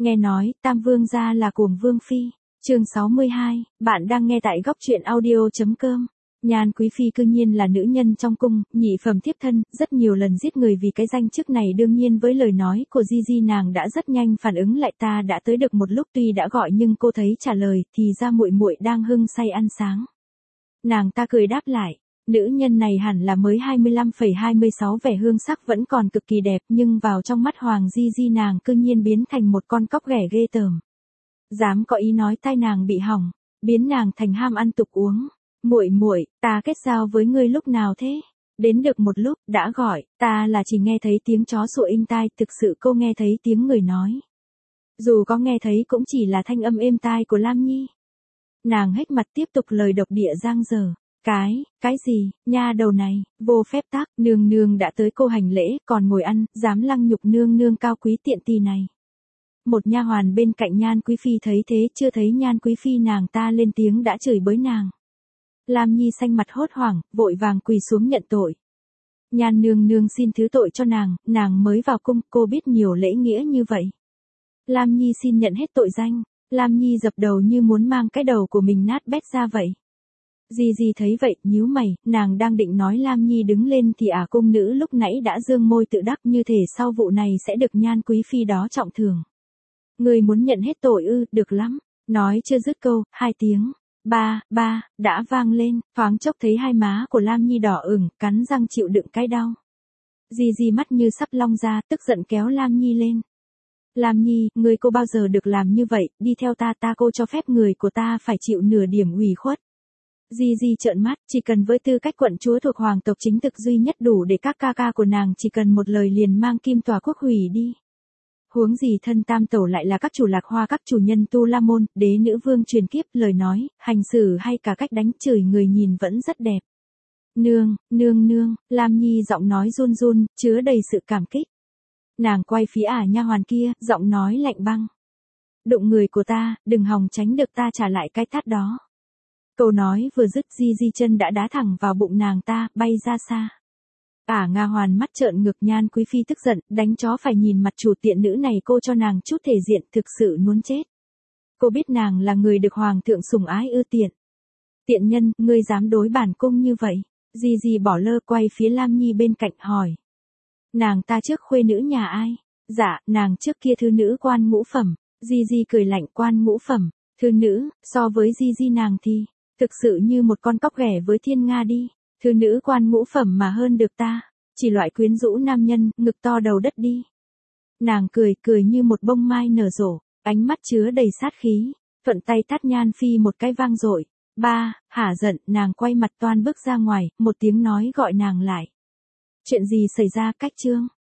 Nghe nói, Tam Vương gia là cuồng Vương Phi. Chương 62, bạn đang nghe tại góc truyện audio.com. Nhan Quý Phi cư nhiên là nữ nhân trong cung, nhị phẩm thiếp thân, rất nhiều lần giết người vì cái danh chức này. Đương nhiên với lời nói của Gigi nàng đã rất nhanh phản ứng lại. Ta đã tới được một lúc, tuy đã gọi nhưng cô thấy trả lời thì ra muội muội đang hưng say ăn sáng. Nàng ta cười đáp lại, nữ nhân này hẳn là mới 25,26, vẻ hương sắc vẫn còn cực kỳ đẹp, nhưng vào trong mắt Hoàng Gigi nàng cư nhiên biến thành một con cóc ghẻ ghê tởm. Dám có ý nói tai nàng bị hỏng, biến nàng thành ham ăn tục uống. Muội muội, ta kết giao với ngươi lúc nào thế? Đến được một lúc, đã gọi, ta là chỉ nghe thấy tiếng chó sủa inh tai, thực sự cô nghe thấy tiếng người nói. Dù có nghe thấy cũng chỉ là thanh âm êm tai của Lam Nhi. Nàng hếch mặt tiếp tục lời độc địa giang dở. Cái gì, nha đầu này, vô phép tắc, nương nương đã tới cô hành lễ, còn ngồi ăn, dám lăng nhục nương nương cao quý tiện tỳ này. Một nha hoàn bên cạnh Nhan Quý Phi thấy thế, chưa thấy Nhan Quý Phi nàng ta lên tiếng đã chửi bới nàng. Lam Nhi xanh mặt hốt hoảng, vội vàng quỳ xuống nhận tội. Nhan nương nương xin thứ tội cho nàng mới vào cung, cô biết nhiều lễ nghĩa như vậy. Lam Nhi xin nhận hết tội danh. Lam Nhi dập đầu như muốn mang cái đầu của mình nát bét ra vậy. Gigi thấy vậy, nhíu mày, nàng đang định nói Lam Nhi đứng lên thì cung nữ lúc nãy đã dương môi tự đắc, như thể sau vụ này sẽ được Nhan Quý Phi đó trọng thưởng. Người muốn nhận hết tội ư, được lắm. Nói chưa dứt câu, hai tiếng ba đã vang lên, thoáng chốc thấy hai má của Lam Nhi đỏ ửng, cắn răng chịu đựng cái đau. Gigi mắt như sắp long ra, tức giận kéo Lam Nhi lên. Lam Nhi, người cô bao giờ được làm như vậy, đi theo ta, cô cho phép người của ta phải chịu nửa điểm ủy khuất. Gigi trợn mắt, chỉ cần với tư cách quận chúa thuộc hoàng tộc chính thực duy nhất đủ để các ca ca của nàng chỉ cần một lời liền mang kim tòa quốc hủy đi. Huống gì thân tam tẩu lại là các chủ Lạc Hoa, các chủ nhân Tu La Môn, đế nữ vương truyền kiếp, lời nói, hành xử hay cả cách đánh chửi người nhìn vẫn rất đẹp. Nương, Lam Nhi giọng nói run run, chứa đầy sự cảm kích. Nàng quay phía nha hoàn kia, giọng nói lạnh băng. Đụng người của ta, đừng hòng tránh được ta trả lại cái tát đó. Câu nói vừa dứt, Gigi chân đã đá thẳng vào bụng nàng ta, bay ra xa. Nga hoàn mắt trợn ngược. Nhan Quý Phi tức giận, đánh chó phải nhìn mặt chủ tiện nữ này, cô cho nàng chút thể diện, thực sự muốn chết. Cô biết nàng là người được hoàng thượng sủng ái ư tiện. Tiện nhân, ngươi dám đối bản cung như vậy. Gigi bỏ lơ quay phía Lam Nhi bên cạnh hỏi. Nàng ta trước khuê nữ nhà ai? Dạ, nàng trước kia thư nữ quan ngũ phẩm. Gigi cười lạnh, quan ngũ phẩm, thư nữ, so với Gigi nàng thì, thực sự như một con cóc ghẻ với thiên nga đi. Thư nữ quan ngũ phẩm mà hơn được ta, chỉ loại quyến rũ nam nhân, ngực to đầu đất đi. Nàng cười như một bông mai nở rộ, ánh mắt chứa đầy sát khí, thuận tay tát Nhan Phi một cái vang dội. Hả giận, nàng quay mặt toan bước ra ngoài, một tiếng nói gọi nàng lại. Chuyện gì xảy ra, Cách Trương?